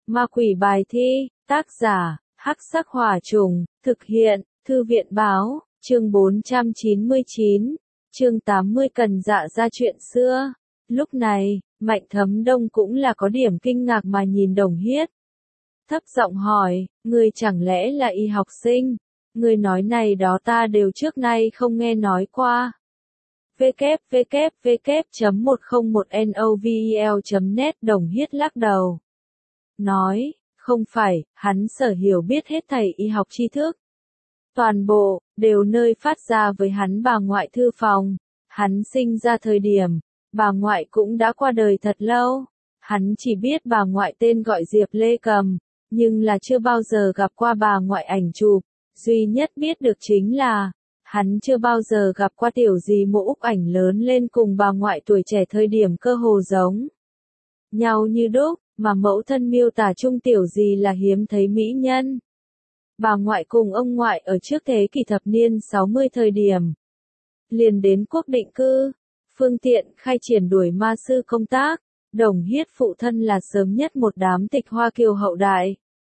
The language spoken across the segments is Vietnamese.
Ma quỷ bài thi, tác giả, Hắc Sắc Hỏa Trùng, thực hiện, Thư viện báo, chương 499, chương 80 Cần Dạ ra chuyện xưa. Lúc này, Mạnh Thấm Đông cũng là có điểm kinh ngạc mà nhìn Đồng Hiết. Thấp giọng hỏi, ngươi chẳng lẽ là y học sinh? Ngươi nói này đó ta đều trước nay không nghe nói qua. www.101novel.net Đồng Hiết lắc đầu. Nói, không phải, hắn sở hiểu biết hết thảy y học tri thức. Toàn bộ, đều nơi phát ra với hắn bà ngoại thư phòng. Hắn sinh ra thời điểm, bà ngoại cũng đã qua đời thật lâu. Hắn chỉ biết bà ngoại tên gọi Diệp Lê Cầm, nhưng là chưa bao giờ gặp qua bà ngoại ảnh chụp. Duy nhất biết được chính là, hắn chưa bao giờ gặp qua tiểu dì Mộ Úc ảnh lớn lên cùng bà ngoại tuổi trẻ thời điểm cơ hồ giống nhau như đúc, mà mẫu thân miêu tả chung tiểu dì là hiếm thấy mỹ nhân. Bà ngoại cùng ông ngoại ở trước thế kỷ thập niên 60 thời điểm, liền đến quốc định cư, phương tiện khai triển đuổi ma sư công tác. Đồng Hiết phụ thân là sớm nhất một đám tịch Hoa Kiều hậu đại,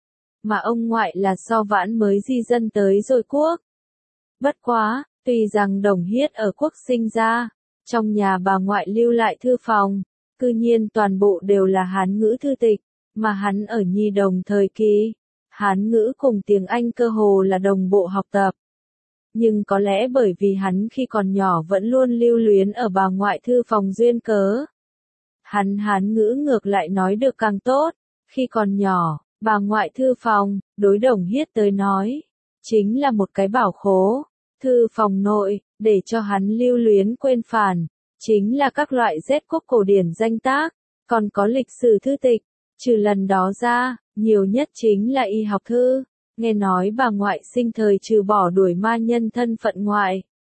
mà ông ngoại là so vãn mới di dân tới rồi quốc. Bất quá, tuy rằng Đồng Hiết ở quốc sinh ra, trong nhà bà ngoại lưu lại thư phòng, cư nhiên toàn bộ đều là Hán ngữ thư tịch, mà hắn ở nhi đồng thời kỳ, Hán ngữ cùng tiếng Anh cơ hồ là đồng bộ học tập. Nhưng có lẽ bởi vì hắn khi còn nhỏ vẫn luôn lưu luyến ở bà ngoại thư phòng duyên cớ, hắn Hán ngữ ngược lại nói được càng tốt. Khi còn nhỏ, bà ngoại thư phòng, đối Đồng Hiết tới nói, chính là một cái bảo khố. Thư phòng nội, để cho hắn lưu luyến quên phản, chính là các loại Z quốc cổ điển danh tác, còn có lịch sử thư tịch. Trừ lần đó ra, nhiều nhất chính là y học thư. Nghe nói bà ngoại sinh thời trừ bỏ đuổi ma nhân thân phận ngoại,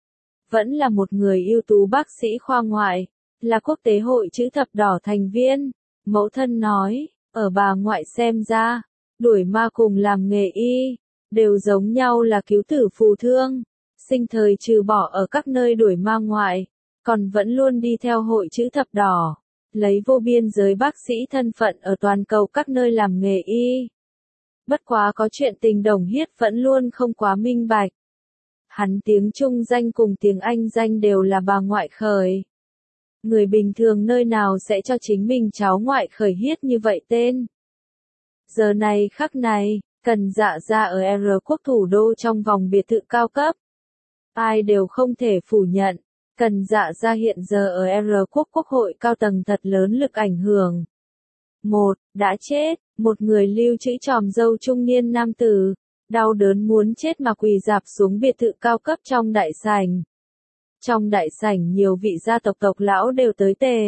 vẫn là một người ưu tú bác sĩ khoa ngoại, là quốc tế hội chữ thập đỏ thành viên. Mẫu thân nói, ở bà ngoại xem ra, đuổi ma cùng làm nghề y, đều giống nhau là cứu tử phù thương. Sinh thời trừ bỏ ở các nơi đuổi ma ngoại, còn vẫn luôn đi theo hội chữ thập đỏ, lấy vô biên giới bác sĩ thân phận ở toàn cầu các nơi làm nghề y. Bất quá có chuyện tình Đồng Hiết vẫn luôn không quá minh bạch. Hắn tiếng Trung danh cùng tiếng Anh danh đều là bà ngoại khởi. Người bình thường nơi nào sẽ cho chính mình cháu ngoại khởi Hiết như vậy tên. Giờ này khắc này, Cần Dạ ra ở R quốc thủ đô trong vòng biệt thự cao cấp. Ai đều không thể phủ nhận, Cần Dạ ra hiện giờ ở R quốc quốc hội cao tầng thật lớn lực ảnh hưởng. Đã chết, một người lưu trữ tròm râu trung niên nam tử, đau đớn muốn chết mà quỳ rạp xuống biệt thự cao cấp trong đại sảnh. Trong đại sảnh nhiều vị gia tộc tộc lão đều tới tề.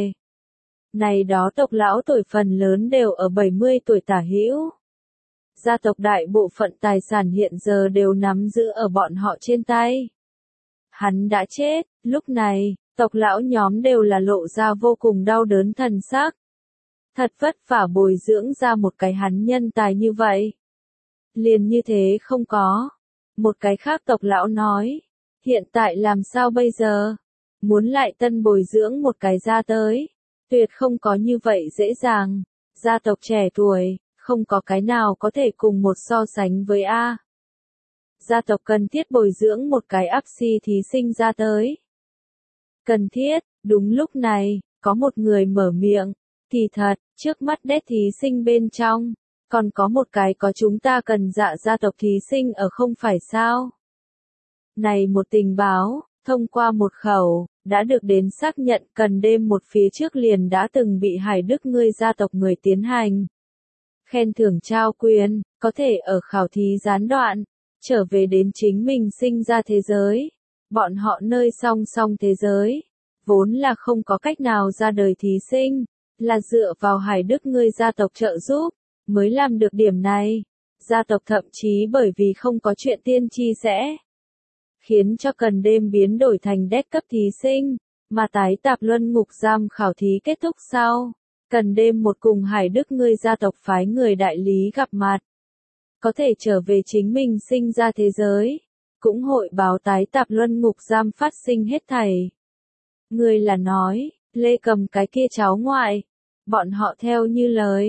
Này đó tộc lão tuổi phần lớn đều ở 70 tuổi tả hữu. Gia tộc đại bộ phận tài sản hiện giờ đều nắm giữ ở bọn họ trên tay. Hắn đã chết, lúc này, tộc lão nhóm đều là lộ ra vô cùng đau đớn thần sắc. Thật vất vả bồi dưỡng ra một cái hắn nhân tài như vậy. Liền như thế không có. Một cái khác tộc lão nói, hiện tại làm sao bây giờ? Muốn lại tân bồi dưỡng một cái ra tới, tuyệt không có như vậy dễ dàng. Gia tộc trẻ tuổi, không có cái nào có thể cùng một so sánh với A. Gia tộc cần thiết bồi dưỡng một cái áp si thí sinh ra tới. Cần thiết, đúng lúc này, có một người mở miệng. Thì thật, trước mắt đét thí sinh bên trong, còn có một cái có chúng ta Cần Dạ gia tộc thí sinh ở không phải sao? Này một tình báo, thông qua một khẩu, đã được đến xác nhận Cần đêm một phía trước liền đã từng bị Hải Đức ngươi gia tộc người tiến hành. Khen thưởng trao quyền, có thể ở khảo thí gián đoạn, trở về đến chính mình sinh ra thế giới. Bọn họ nơi song song thế giới, vốn là không có cách nào ra đời thí sinh. Là dựa vào Hải Đức ngươi gia tộc trợ giúp, mới làm được điểm này. Gia tộc thậm chí bởi vì không có chuyện tiên tri sẽ khiến cho Cần đêm biến đổi thành đét cấp thí sinh, mà tái tạp luân ngục giam khảo thí kết thúc sau. Cần đêm một cùng Hải Đức ngươi gia tộc phái người đại lý gặp mặt. Có thể trở về chính mình sinh ra thế giới, cũng hội báo tái tạp luân ngục giam phát sinh hết thảy. Người là nói, Lê Cầm cái kia cháu ngoại. Bọn họ theo như lời,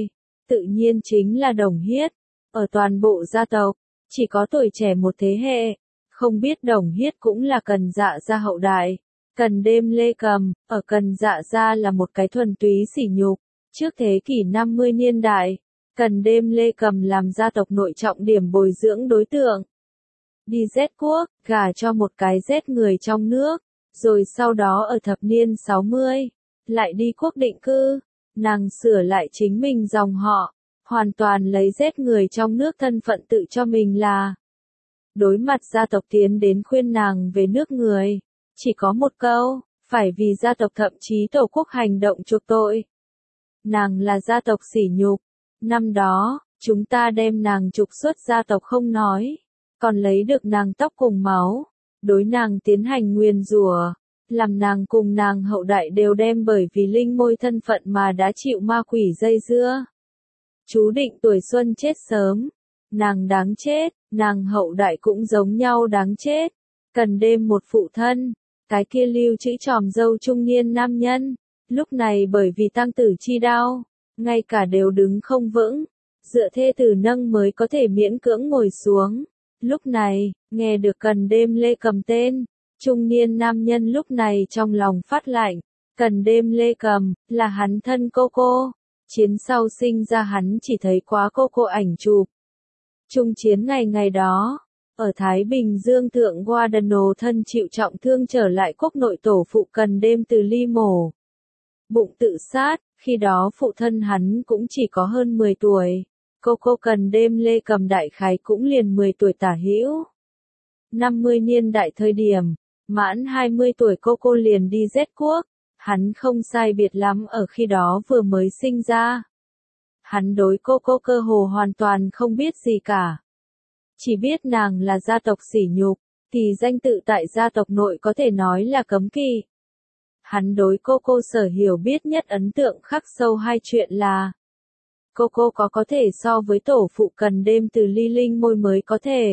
tự nhiên chính là Đồng Hiết. Ở toàn bộ gia tộc, chỉ có tuổi trẻ một thế hệ, không biết Đồng Hiết cũng là Cần Dạ gia hậu đại. Cần Đêm Lê Cầm, ở Cần Dạ gia là một cái thuần túy sỉ nhục. Trước thế kỷ 50 niên đại, Cần Đêm Lê Cầm làm gia tộc nội trọng điểm bồi dưỡng đối tượng. Đi giết quốc, gả cho một cái giết người trong nước, rồi sau đó ở thập niên 60, lại đi quốc định cư, nàng sửa lại chính mình dòng họ, hoàn toàn lấy giết người trong nước thân phận tự cho mình là. Đối mặt gia tộc tiến đến khuyên nàng về nước người, chỉ có một câu, phải vì gia tộc thậm chí tổ quốc hành động chuộc tội. Nàng là gia tộc sỉ nhục, năm đó, chúng ta đem nàng trục xuất gia tộc không nói, còn lấy được nàng tóc cùng máu, đối nàng tiến hành nguyền rủa, làm nàng cùng nàng hậu đại đều đem bởi vì linh môi thân phận mà đã chịu ma quỷ dây dưa. Chú định tuổi xuân chết sớm, nàng đáng chết, nàng hậu đại cũng giống nhau đáng chết. Cần Đêm một phụ thân, cái kia lưu chữ tròm dâu trung niên nam nhân, lúc này bởi vì tăng tử chi đau, ngay cả đều đứng không vững, dựa thê tử nâng mới có thể miễn cưỡng ngồi xuống. Lúc này, nghe được Cần Đêm Lê Cầm tên, trung niên nam nhân lúc này trong lòng phát lạnh. Cần Đêm Lê Cầm, là hắn thân cô. Chiến sau sinh ra hắn chỉ thấy quá cô ảnh chụp. Trung chiến ngày đó, ở Thái Bình Dương thượng Guadano thân chịu trọng thương trở lại quốc nội tổ phụ Cần Đêm Từ Ly mổ bụng tự sát, khi đó phụ thân hắn cũng chỉ có hơn 10 tuổi. Cô Cần Đêm Lê Cầm đại khái cũng liền 10 tuổi tả hữu. 50 niên đại thời điểm, mãn 20 tuổi cô liền đi giết quốc, hắn không sai biệt lắm ở khi đó vừa mới sinh ra. Hắn đối cô cơ hồ hoàn toàn không biết gì cả. Chỉ biết nàng là gia tộc sỉ nhục, thì danh tự tại gia tộc nội có thể nói là cấm kỵ. Hắn đối cô sở hiểu biết nhất ấn tượng khắc sâu hai chuyện là cô có thể so với tổ phụ Cần Đêm Từ Ly linh môi mới có thể.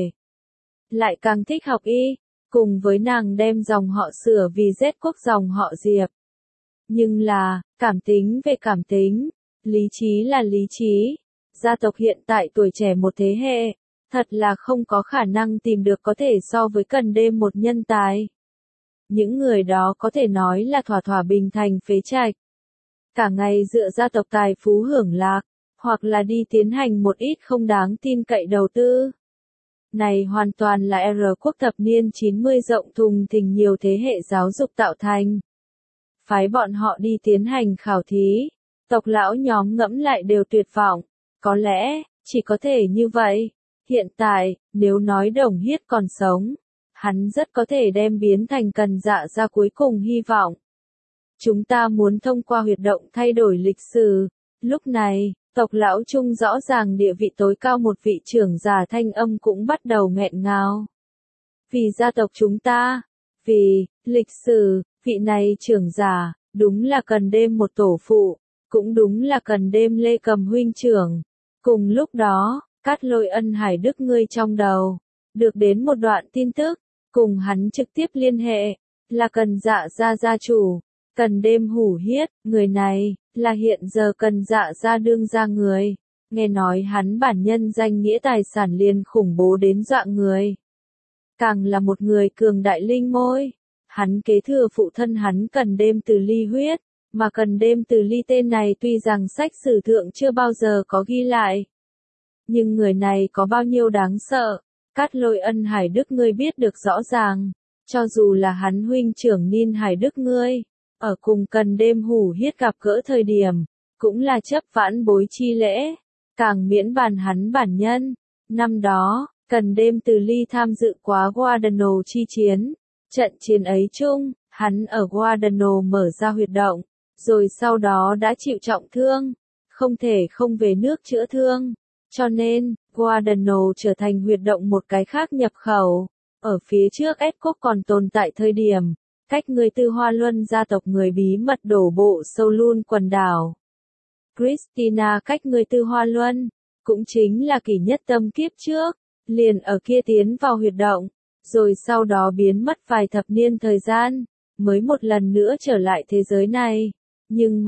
Lại càng thích học y, cùng với nàng đem dòng họ sửa vì giết quốc dòng họ Diệp. Nhưng là, cảm tính về cảm tính, lý trí là lý trí. Gia tộc hiện tại tuổi trẻ một thế hệ, thật là không có khả năng tìm được có thể so với Cần Đêm một nhân tài. Những người đó có thể nói là thỏa bình thành phế trạch. Cả ngày dựa gia tộc tài phú hưởng lạc, hoặc là đi tiến hành một ít không đáng tin cậy đầu tư. Này hoàn toàn là R quốc thập niên 90 rộng thùng thình nhiều thế hệ giáo dục tạo thành. Phái bọn họ đi tiến hành khảo thí, tộc lão nhóm ngẫm lại đều tuyệt vọng, có lẽ, chỉ có thể như vậy. Hiện tại, nếu nói Đồng Hiết còn sống, hắn rất có thể đem biến thành Cần Dạ gia cuối cùng hy vọng. Chúng ta muốn thông qua huyệt động thay đổi lịch sử. Lúc này, tộc lão trung rõ ràng địa vị tối cao một vị trưởng giả thanh âm cũng bắt đầu nghẹn ngào. Vì gia tộc chúng ta, vì lịch sử, vị này trưởng giả, đúng là Cần Đêm một tổ phụ, cũng đúng là Cần Đêm Lê Cầm huynh trưởng. Cùng lúc đó, Cát Lôi Ân Hải Đức ngươi trong đầu, được đến một đoạn tin tức, cùng hắn trực tiếp liên hệ, là Cần Dạ gia gia chủ, Cần Đêm Hủ Hiết, người này, là hiện giờ Cần Dạ gia đương gia người, nghe nói hắn bản nhân danh nghĩa tài sản liền khủng bố đến dọa người. Càng là một người cường đại linh môi, hắn kế thừa phụ thân hắn Cần Đêm Từ Ly huyết, mà Cần Đêm Từ Ly tên này tuy rằng sách sử thượng chưa bao giờ có ghi lại. Nhưng người này có bao nhiêu đáng sợ, Cát Lôi Ân Hải Đức ngươi biết được rõ ràng, cho dù là hắn huynh trưởng Ninh Hải Đức ngươi, ở cùng Cần Đêm Hủ Hiết gặp gỡ thời điểm, cũng là chấp vãn bối chi lễ, càng miễn bàn hắn bản nhân. Năm đó, Cần Đêm Từ Ly tham dự quá Guadano chi chiến, trận chiến ấy chung, hắn ở Guadano mở ra huyệt động, rồi sau đó đã chịu trọng thương, không thể không về nước chữa thương. Cho nên, Guadano trở thành huyệt động một cái khác nhập khẩu. Ở phía trước S quốc còn tồn tại thời điểm, cách người Tư Hoa Luân gia tộc người bí mật đổ bộ sâu luôn quần đảo. Christina cách người Tư Hoa Luân, cũng chính là Kỷ Nhất Tâm kiếp trước, liền ở kia tiến vào huyệt động, rồi sau đó biến mất vài thập niên thời gian, mới một lần nữa trở lại thế giới này. Nhưng mà,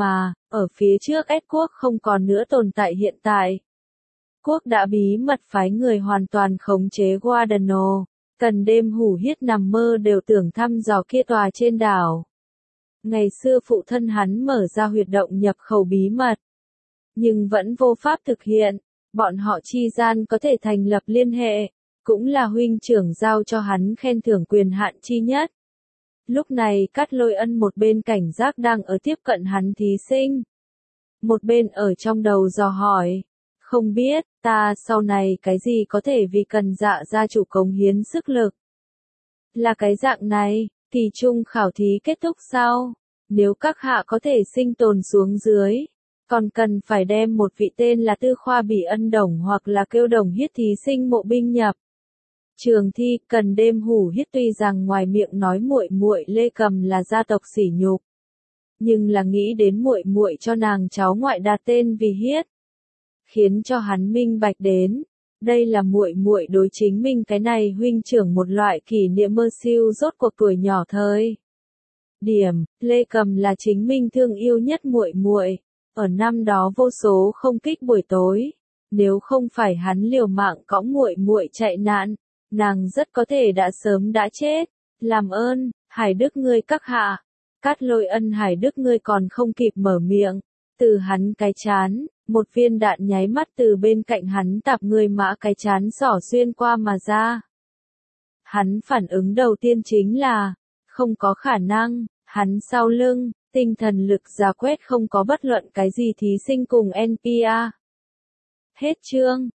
Ở phía trước S quốc không còn nữa tồn tại hiện tại. Quốc đã bí mật phái người hoàn toàn khống chế Guadano. Cần đêm hủ hiết nằm mơ đều tưởng thăm dò kia tòa trên đảo. Ngày xưa phụ thân hắn mở ra huyệt động nhập khẩu bí mật. Nhưng vẫn vô pháp thực hiện. Bọn họ chi gian có thể thành lập liên hệ. Cũng là huynh trưởng giao cho hắn khen thưởng quyền hạn chi nhất. Lúc này Cát Lôi Ân một bên cảnh giác đang ở tiếp cận hắn thí sinh. Một bên ở trong đầu dò hỏi. Không biết, ta sau này cái gì có thể vì cần Dạ gia chủ cống hiến sức lực. Là cái dạng này, kỳ trung khảo thí kết thúc sau. Nếu các hạ có thể sinh tồn xuống dưới. Còn cần phải đem một vị tên là Tư Khoa Bỉ Ân Đồng hoặc là Kêu Đồng Hiết thí sinh mộ binh nhập. Trường thi. Cần đêm hủ hiết tuy rằng ngoài miệng nói muội muội Lê Cầm là gia tộc sỉ nhục. Nhưng là nghĩ đến muội muội cho nàng cháu ngoại đặt tên vì Hiết. Khiến cho hắn minh bạch đến. Đây là muội muội đối chính mình cái này huynh trưởng một loại kỷ niệm mơ siêu rốt cuộc tuổi nhỏ thời. Điểm. Lê Cầm là chính mình thương yêu nhất muội muội. Ở năm đó vô số không kích buổi tối. Nếu không phải hắn liều mạng cõng muội muội chạy nạn. Nàng rất có thể đã sớm đã chết. Làm ơn, Hải Đức ngươi các hạ. Cát Lôi Ân Hải Đức ngươi còn không kịp mở miệng. Từ hắn cái chán, một viên đạn nháy mắt từ bên cạnh hắn tạp người mã cái chán xỏ xuyên qua mà ra. Hắn phản ứng đầu tiên chính là, không có khả năng, hắn sau lưng, tinh thần lực rà quét không có bất luận cái gì thí sinh cùng NPA. Hết chương.